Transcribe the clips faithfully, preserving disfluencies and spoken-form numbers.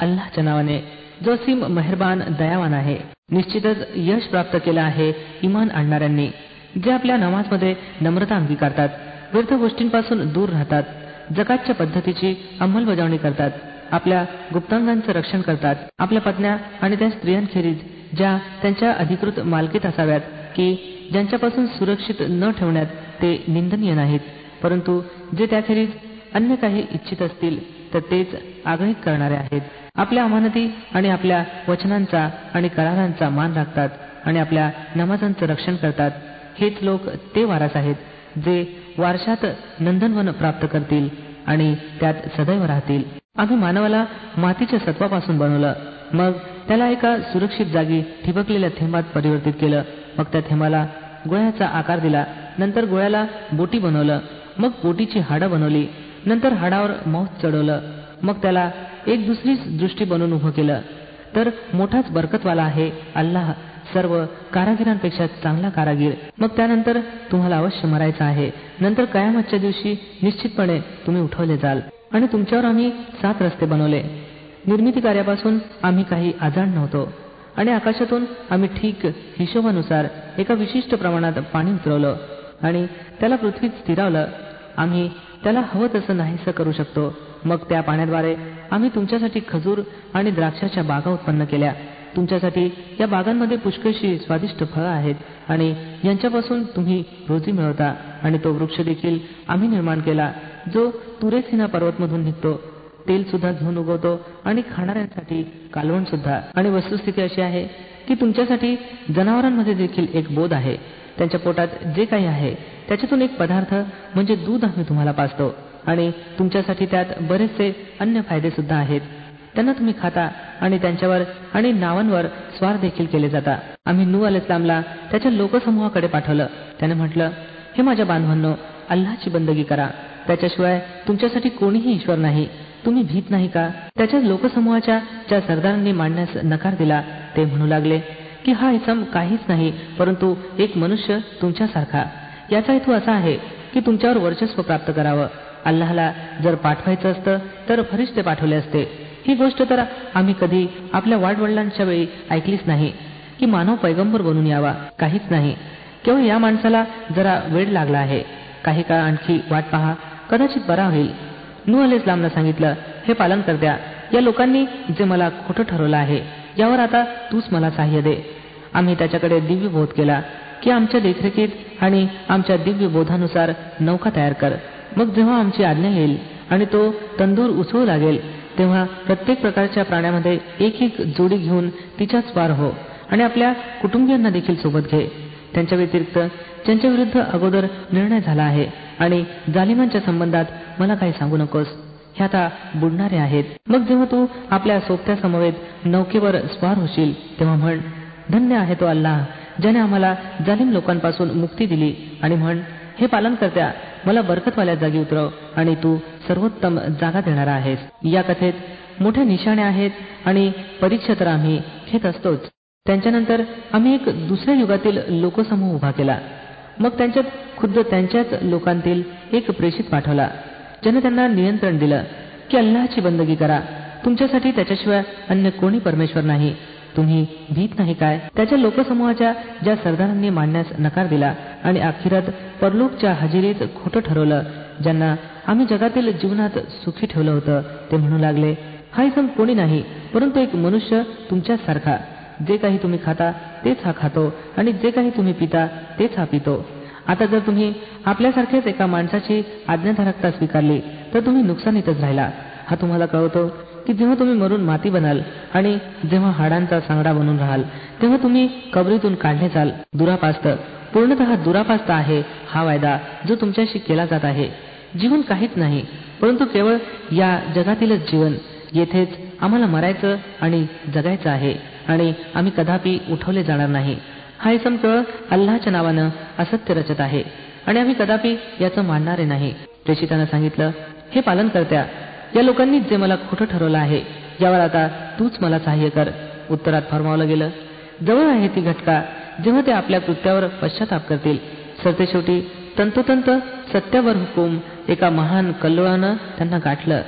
अल्लाहच्या नावाने जो असीम मेहरबान दयावान आहे. निश्चितच यश प्राप्त केलं आहे इमान आणणाऱ्यांनी, जे आपल्या नमाजमध्ये नम्रता अंगीकारतात, व्यर्थ गोष्टींपासून दूर राहतात, जकातच्या पद्धतीची अंमलबजावणी करतात, आपल्या गुप्तांगांचं रक्षण करतात, आपल्या पत्न्या आणि त्या स्त्रियांखेरीज ज्या त्यांच्या अधिकृत मालकीत असाव्यात की ज्यांच्यापासून सुरक्षित न ठेवण्यात ते निंदनीय नाहीत, परंतु जे त्याखेरीज अन्य काही इच्छित असतील तर तेच आग्रहित करणारे आहेत. आपल्या अमानती आणि आपल्या वचनांचा आणि करारांचा मान राखतात आणि आपल्या नमाजांचं रक्षण करतात. हेच लोक ते वारस आहेत जे वारशात नंदनवन प्राप्त करतील आणि त्यात सदैव राहतील. आम्ही मानवाला मातीच्या सत्वापासून बनवलं, मग त्याला एका सुरक्षित जागी ठिबकलेल्या थेंबात परिवर्तित केलं, मग त्या थेंबाला गोळ्याचा आकार दिला, नंतर गोळ्याला बोटी बनवलं, मग बोटीची हाडं बनवली, नंतर हाडावर मौत चढवलं, मग त्याला एक दुसरी दृष्टी बनवून उभं केलं. तर मोठाच बरकतवाला आहे अल्लाह, सर्व कारागिरांपेक्षा चांगला कारागीर. मग त्यानंतर तुम्हाला अवश्य मरायचं आहे, नंतर कयामतच्या दिवशी निश्चितपणे तुम्ही उठवले जाल. आणि तुमच्यावर आम्ही सात रस्ते बनवले. निर्मिती कार्यापासून आम्ही काही अजाण नव्हतो आणि आकाशातून आम्ही ठीक हिशोबानुसार एका विशिष्ट प्रमाणात पाणी उतरवलं आणि त्याला पृथ्वीत स्थिरावलं. आम्ही त्याला हवं तसं नाहीसं करू शकतो. मग त्या पाण्याद्वारे आम्ही तुमच्यासाठी खजूर आणि द्राक्षाच्या बागा उत्पन्न केल्या. तुमच्यासाठी या बागांमध्ये पुष्कळशी स्वादिष्ट फळं आहेत आणि यांच्यापासून तुम्ही रोजी मिळवता. आणि तो वृक्ष देखील आम्ही निर्माण केला जो तुरेसिना पर्वतमधून निघतो, तेल सुद्धा घेऊन उगवतो आणि खाणाऱ्यांसाठी कालवण सुद्धा. आणि वस्तुस्थिती अशी आहे की तुमच्यासाठी जनावरांमध्ये देखील एक बोध आहे. त्यांच्या पोटात जे काही आहे त्याच्यातून एक पदार्थ म्हणजे दूध आम्ही तुम्हाला पाजतो आणि तुमच्यासाठी त्यात बरेचसे अन्य फायदे सुद्धा आहेत. त्यांना तुम्ही खाता आणि त्यांच्यावर आणि नावांवर स्वार देखील केले जाता. आम्ही नूह अलैहिस्सलामला त्याच्या लोकसमूहाकडे पाठवलं. त्याने म्हटलं, हे माझ्या बांधवांनो, अल्लाहची बंदगी करा, त्याच्याशिवाय तुमच्यासाठी कोणीही ईश्वर नाही. तुम्ही भीत नाही का? त्याच्या लोकसमूहाच्या ज्या सरदारांनी मांडण्यास नकार दिला ते म्हणू लागले की हा इसम काहीच नाही परंतु एक मनुष्य तुमच्यासारखा. याचा हेतू असा आहे की तुमच्यावर वर्चस्व प्राप्त करावं. अल्लाहला जर पाठवायचं असतं तर फरिश्ते पाठवले असते. ही गोष्ट तर आम्ही कधी आपल्या वाडवडिलांच्या वेळी ऐकलीच नाही की मानव पैगंबर बनून यावा. काहीच नाही, केवळ या माणसाला जरा वेळ लागला आहे. काही काळ आणखी वाट पहा, कदाचित बरा होईल. नूह अलैहिस्सलामला सांगितलं, हे पालन करत्या, या लोकांनी जे मला खोटं ठरवलं आहे यावर आता तूच मला सहाय्य दे. आम्ही त्याच्याकडे दिव्य बोध केला की आमच्या देखरेखीत आणि आमच्या दिव्य बोधानुसार नौका तयार कर. मग जेव्हा आमची आज्ञा येईल आणि तो तंदूर उसळू लागेल तेव्हा प्रत्येक प्रकारच्या प्राण्यामध्ये एक एक जोडी घेऊन तिच्यात स्वार हो आणि आपल्या कुटुंबियांना देखील सोबत घे. त्यांच्या व्यतिरिक्त ज्यांच्या विरुद्ध अगोदर निर्णय झाला आहे आणि जालिमांच्या संबंधात मला काही सांगू नकोस, हे आता बुडणारे आहेत. मग जेव्हा तू आपल्या सोबत्या समवेत नौकेवर स्वार होशील तेव्हा म्हण, धन्य आहे तो अल्लाह ज्याने आम्हाला जालिम लोकांपासून मुक्ती दिली. आणि म्हण, हे पालन करत्या, मला बरकतवाल्या जागी उतरव आणि तू सर्वोत्तम जागा देणारा आहेस. या कथेत मोठ्या निशाण्या आहेत आणि परीक्षा तर आम्ही घेत असतोच. त्यांच्यानंतर आम्ही एक दुसऱ्या युगातील लोकसमूह उभा केला. मग त्यांच्यात खुद्द त्यांच्याच लोकांतील एक प्रेषित पाठवला ज्याने त्यांना नियंत्रण दिलं की अल्लाहची बंदगी करा, तुमच्यासाठी त्याच्याशिवाय अन्य कोणी परमेश्वर नाही. तुम्ही भीत नाही काय? त्याच्या लोकसमूहाच्या ज्या सरदारांनी मांडण्यास नकार दिला आणि अखेरात परलोकच्या हजेरीत खोटं ठरवलं, ज्यांना आम्ही जगातील जीवनात सुखी ठेवलं होतं, ते म्हणू लागले, हा इसम कोणी नाही परंतु एक मनुष्य तुमच्यासारखा. जे काही तुम्ही खाता तेच हा खातो आणि जे काही तुम्ही पिता तेच हा पितो. आता जर तुम्ही आपल्यासारख्याच एका माणसाची आज्ञाधारकता स्वीकारली तर तुम्ही नुकसानीतच राहिला. हा तुम्हाला कळवतो की जेव्हा तुम्ही मरून माती बनाल आणि जेव्हा हाडांचा सांगडा बनून राहाल तेव्हा तुम्ही कबरीतून काढले जाल. दुरापास्त, पूर्णतः दुरापास्त आहे हा वायदा जो तुमच्याशी केला जात आहे. जीवन काहीच नाही परंतु केवळ या जगातीलच जीवन. येथेच आम्हाला मरायचं आणि जगायचं आहे आणि आम्ही कदापि उठवले जाणार नाही. हा इसम केवळ अल्लाहच्या नावानं असत्य रचत आहे आणि आम्ही कदापि याचं मानणारे नाही. प्रेषितांना सांगितलं, हे पालन करत्या, या लोकांनी जे मला खोटं ठरवलं आहे यावर आता तूच मला सहाय्य कर. उत्तरात फरमावलं गेलं, जवळ आहे ती घटका जेव्हा ते आपल्या कृत्यावर पश्चाताप करतील. सरतेशेवटी तंतोतंत सत्यावर हुकूम एका महान कल्लोळानं त्यांना गाठलं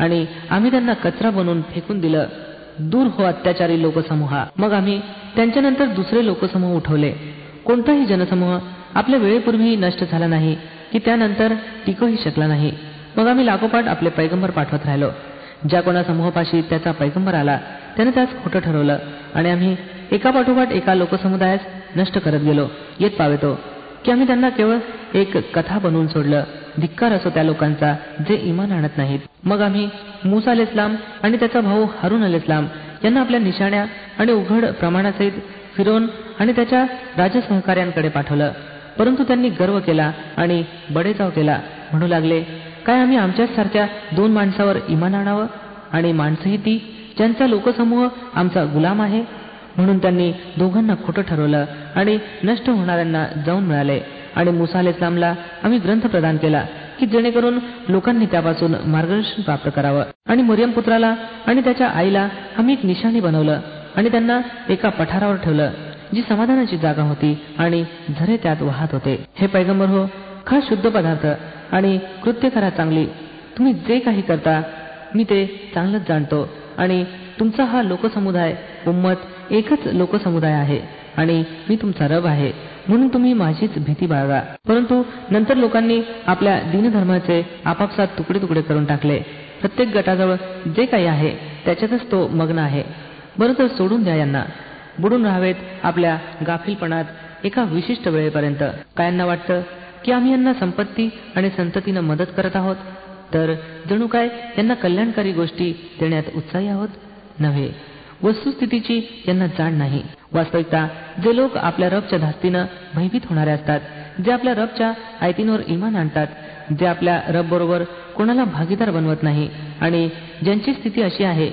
आणि आम्ही त्यांना कचरा बनवून फेकून दिलं. दूर हो अत्याचारी लोकसमूहा. मग आम्ही त्यांच्यानंतर दुसरे लोकसमूह उठवले. कोणताही जनसमूह आपल्या वेळेपूर्वी नष्ट झाला नाही की त्यानंतर टिकूही शकला नाही. मग आम्ही लागोपाठ आपले पैगंबर पाठवत राहिलो. ज्या कोणा समूहापाशी त्याचा पैगंबर आला त्याने त्यास खोटं ठरवलं आणि आम्ही एकापाठोपाठ एका लोकसमुदायास नष्ट करत गेलो. येत पावेतो की आम्ही त्यांना केवळ एक कथा बनवून सोडलं. धिक्कार असो त्या लोकांचा जे इमान आणत नाहीत. मग आम्ही मूसा अलैहिस्सलाम आणि त्याचा भाऊ हारून अलैहिस्सलाम यांना आपल्या निशाण्या आणि उघड प्रमाणासहित फिरौन आणि त्याच्या राजसहकार्यांकडे पाठवलं. परंतु त्यांनी गर्व केला आणि बडेचाव केला. म्हणू लागले, काय आम्ही आमच्याच सारख्या दोन माणसावर इमान आणावं आणि माणसंही ती ज्यांचा लोकसमूह आमचा गुलाम आहे. म्हणून त्यांनी दोघांना खोटं ठरवलं आणि नष्ट होणाऱ्यांना जाऊन मिळाले. आणि मूसा अलैहिस्सलामला आम्ही ग्रंथ प्रदान केला की जेणेकरून लोकांनी त्यापासून मार्गदर्शन प्राप्त करावं. आणि मरियम पुत्राला आणि त्याच्या आईला आम्ही एक निशाणी बनवलं आणि त्यांना एका पठारावर ठेवलं जी समाधानाची जागा होती आणि झरे त्यात वाहत होते. हे पैगंबर हो, खा शुद्ध पदार्थ आणि कृत्य करा चांगली. तुम्ही जे काही करता मी ते चांगलंच जाणतो. आणि तुमचा हा लोकसमुदाय उम्मत एकच लोकसमुदाय आहे आणि मी तुमचा रब आहे. म्हणून तुम्ही माझीच भीती बाळगा. परंतु नंतर लोकांनी आपल्या दीनधर्माचे आपापसात तुकडे तुकडे करून टाकले. प्रत्येक गटाजवळ जे काही आहे त्याच्यातच तो मग्न आहे. बरं तर सोडून द्या यांना. बुडून राहावेत आपल्या गाफीलपणात एका विशिष्ट वेळेपर्यंत. कायांना वाटतं की आम्ही यांना संपत्ती आणि संततीनं मदत करत आहोत, तर जणू काय यांना कल्याणकारी गोष्टी देण्यात उत्साही आहोत. नव्हे, वस्तुस्थितीची यांना जाण नाही. वास्तविकता जे लोक आपल्या रबच्या धास्तीनं भयभीत होणारे असतात, जे आपल्या रबच्या आयतींवर इमान आणतात, जे आपल्या रब बरोबर कोणाला भागीदार बनवत नाही आणि ज्यांची स्थिती अशी आहे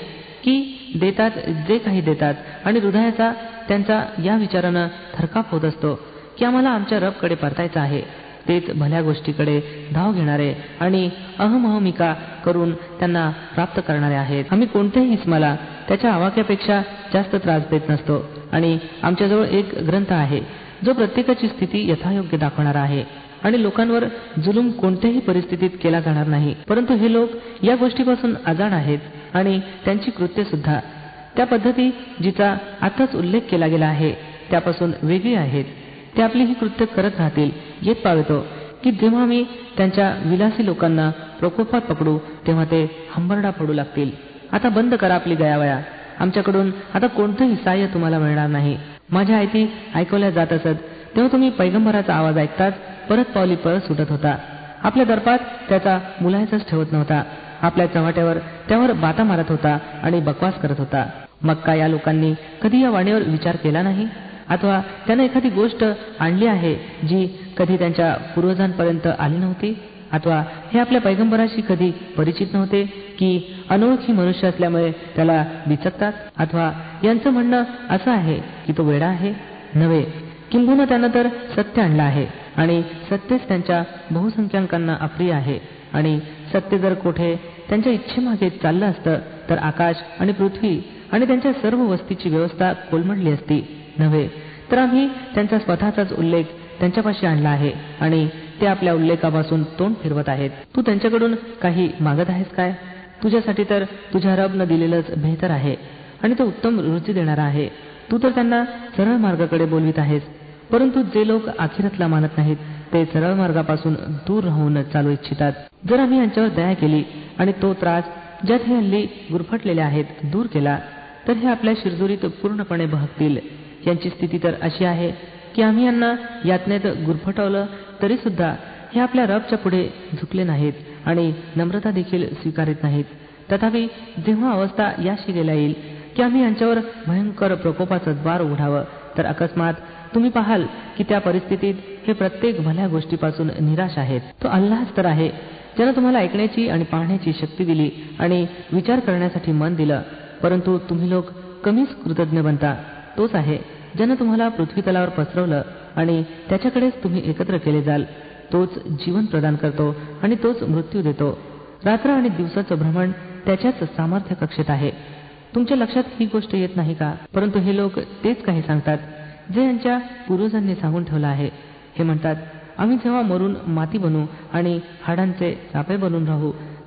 की देतात जे काही देतात आणि हृदयाचा त्यांचा या विचारानं थरकाप होत असतो की आम्हाला आमच्या रबकडे परतायचं आहे, तेच भल्या गोष्टीकडे धाव घेणारे आणि अहमहमिका करून त्यांना प्राप्त करणारे आहेत. आम्ही कोणत्याही इस्माला त्याच्या आवाक्यापेक्षा जास्त त्रास देत नसतो आणि आमच्याजवळ एक ग्रंथ आहे जो प्रत्येकाची स्थिती यथायोग्य दाखवणारा आहे आणि लोकांवर जुलूम कोणत्याही परिस्थितीत केला जाणार नाही. परंतु हे लोक या गोष्टीपासून अजाण आहेत आणि त्यांची कृत्य सुद्धा त्या पद्धती जिचा आताच उल्लेख केला गेला आहे त्यापासून वेगळी आहेत. ते आपली ही कृत्य करत राहतील. येत पावेतो की जेव्हा आम्ही त्यांच्या विलासी लोकांना प्रकोपात पकडू तेव्हा ते हंबरडा पडू लागतील. आता बंद करा आपली गयावया. आमच्याकडून आता कोणतंही सहाय्य तुम्हाला मिळणार नाही. माझ्या आयती ऐकवल्या जात असत तेव्हा तुम्ही पैगंबराचा आवाज ऐकताच परत पावली परत सुटत होता. आपल्या दर्पात त्याचा मुलायचाच ठेवत नव्हता. आपल्या चव्हाट्यावर त्यावर बाता मारत होता आणि बकवास करत होता. मग का या लोकांनी कधी या वाणीवर विचार केला नाही? अथवा त्यानं एखादी गोष्ट आणली आहे जी कधी त्यांच्या पूर्वजांपर्यंत आली नव्हती? अथवा हे आपल्या पैगंबराशी कधी परिचित नव्हते की अनोळखी मनुष्य असल्यामुळे त्याला बिचकतात? अथवा यांचं म्हणणं असं आहे की तो वेडा आहे? नव्हे, किंबहुना त्यानं तर सत्य आणलं आहे आणि सत्यच त्यांच्या बहुसंख्यांकांना अप्रिय आहे. आणि सत्य जर कोठे त्यांच्या इच्छेमागे चाललं असतं तर आकाश आणि पृथ्वी आणि त्यांच्या सर्व वस्तीची व्यवस्था कोलमडली असती. नव्हे, तर आम्ही त्यांचा स्वतःचाच उल्लेख त्यांच्यापाशी आणला आहे आणि ते आपल्या उल्लेखापासून तोंड फिरवत आहेत. तू त्यांच्याकडून काही मागत आहेस काय? तुझ्यासाठी तर तुझ्या रबनं दिलेलंच बेहतर आहे आणि तो उत्तम रुची देणारा आहे. तू तर त्यांना सरळ मार्गाकडे बोलवित आहेस. परंतु जे लोक आखिरतला मानत नाहीत ते सरळ मार्गापासून दूर राहून चालू इच्छितात. जर आम्ही यांच्यावर दया केली आणि तो त्रास ज्यात हे हल्ली गुरफटलेले आहेत दूर केला तर हे आपल्या शिरजोरीत पूर्णपणे बहकतील. यांची स्थिती तर अशी आहे की आम्ही यांना यातनेत गुरफटवलं तरी सुद्धा हे आपल्या रबच्या पुढे झुकले नाहीत आणि नम्रता देखील स्वीकारित नाहीत. तथापि जेव्हा अवस्था याशी गेल्या येईल की आम्ही यांच्यावर भयंकर प्रकोपाचं द्वार उघडावं तर अकस्मात तुम्ही पाहाल की त्या परिस्थितीत हे प्रत्येक भल्या गोष्टीपासून निराश आहेत. तो अल्लाहच तर आहे ज्यानं तुम्हाला ऐकण्याची आणि पाहण्याची शक्ती दिली आणि विचार करण्यासाठी मन दिलं. परंतु तुम्ही लोक कमीच कृतज्ञ बनता. तोच आहे ज्यानं तुम्हाला पृथ्वी तलावर पसरवलं आणि त्याच्याकडेच तुम्ही एकत्र केले जाल. तोच जीवन प्रदान करतो आणि तोच मृत्यू देतो. रात्र आणि दिवसाचं भ्रमण त्याच्याच सामर्थ्य कक्षेत आहे. तुमच्या लक्षात ही गोष्ट येत नाही का? परंतु हे लोक तेच काही सांगतात जे यांच्या पूर्वजांनी सांगून ठेवलं आहे. हे म्हणतात, आम्ही जेव्हा मरून माती बनू आणि हाडांचे चापे बनून राहू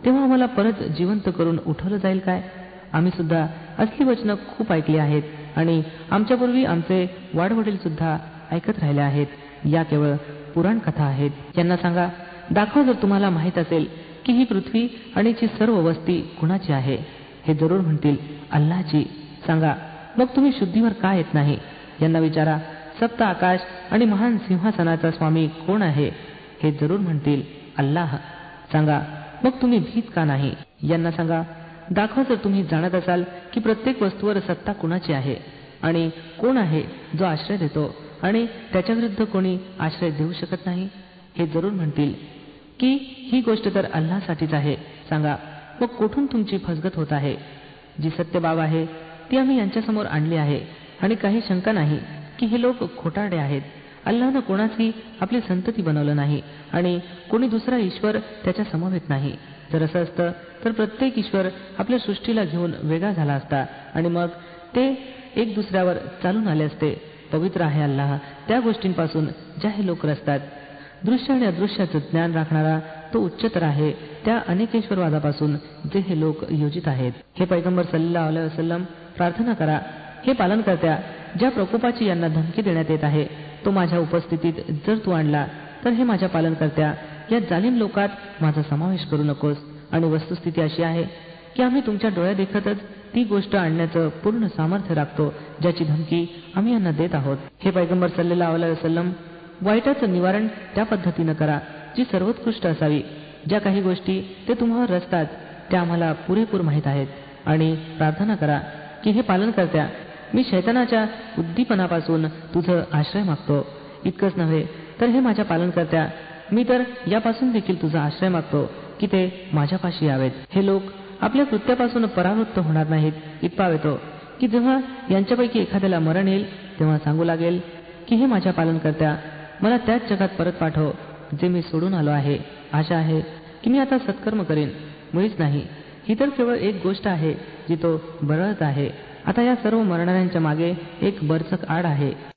तेव्हा आम्हाला परत जिवंत करून उठवलं जाईल काय? आम्ही सुद्धा असली वचनं खूप ऐकली आहेत आणि आमच्यापूर्वी आमचे वाडवडील सुद्धा ऐकत राहिले आहेत. या केवळ पुराण कथा आहेत. यांना सांगा, दाखवा जर तुम्हाला माहीत असेल की ही पृथ्वी आणि हिची सर्व वस्ती कुणाची आहे. हे जरूर म्हणतील अल्लाची. सांगा, मग तुम्ही शुद्धीवर का येत नाही? यांना विचारा, सप्त आकाश आणि महान सिंहासनाचा स्वामी कोण आहे? हे जरूर म्हणतील अल्लाह. सांगा, मग तुम्ही भीत का नाही? यांना सांगा, दाखवा जर तुम्ही जाणत असाल की प्रत्येक वस्तूवर सत्ता कुणाची आहे आणि कोण आहे जो आश्रय देतो आणि त्याच्या विरुद्ध कोणी आश्रय देऊ शकत नाही. हे जरूर म्हणतील की ही गोष्ट तर अल्लासाठीच आहे. सांगा, मग कोठून तुमची फसगत होत आहे? जी सत्य बाब आहे ती आम्ही यांच्यासमोर आणली आहे आणि काही शंका नाही की हे लोक खोटारडे आहेत. अल्लाहनं कोणाची आपली संतती बनवलं नाही आणि कोणी दुसरा ईश्वर त्याच्या समवेत नाही. जर असं असतं तर प्रत्येक ईश्वर आपल्या सृष्टीला घेऊन वेगळा झाला असता आणि मग ते एक दुसऱ्यावर चालून आले असते. पवित्र आहे अल्लाह त्या गोष्टींपासून ज्या हे लोक रचतात. दृश्य आणि अदृश्याचं ज्ञान राखणारा तो उच्चतर आहे त्या अनेकेश्वरवादापासून जे हे लोक योजित आहेत. हे पैगंबर सल्लल्लाहु अलैहि वसल्लम, प्रार्थना करा, हे पालनकर्त्या, ज्या प्रकोपाची यांना धमकी देण्यात येत आहे तो माझ्या उपस्थितीत जर तू आणला तर हे माझ्या पालनकर्त्या, या जालिम लोकात माझा समावेश करू नकोस. आणि वस्तुस्थिती अशी आहे की आम्ही तुमच्या डोळ्यादेखतच ती गोष्ट आणण्याचं पूर्ण सामर्थ्य राखतो ज्याची धमकी आम्ही यांना देत आहोत. हे पैगंबर सल्लल्लाहु अलैहि वसल्लम, वाईटाचं निवारण त्या पद्धतीनं करा जी सर्वोत्कृष्ट असावी. ज्या काही गोष्टी ते तुम्हाला रचतात त्या आम्हाला पुरेपूर माहीत आहेत. आणि प्रार्थना करा की हे पालनकर्त्या, मी शैतानाच्या उद्दीपनापासून तुझं आश्रय मागतो. इतकंच नव्हे तर हे माझ्या पालनकर्त्या, मी तर यापासून देखील तुझा आश्रय मागतो की ते माझ्यापाशी यावेत. हे लोक आपल्या कृत्यापासून परावृत्त होणार नाहीत. इतपा येतो की जेव्हा यांच्यापैकी एखाद्याला मरण येईल तेव्हा सांगू लागेल की हे माझ्या पालनकर्त्या, मला त्याच जगात परत पाठव जे मी सोडून आलो आहे. आशा आहे की मी आता सत्कर्म करेन. मुळीच नाही, ही तर केवळ एक गोष्ट आहे जी तो बरळत आहे. आता या सर्व मरणाऱ्यांच्या मागे एक बरचक आड आहे.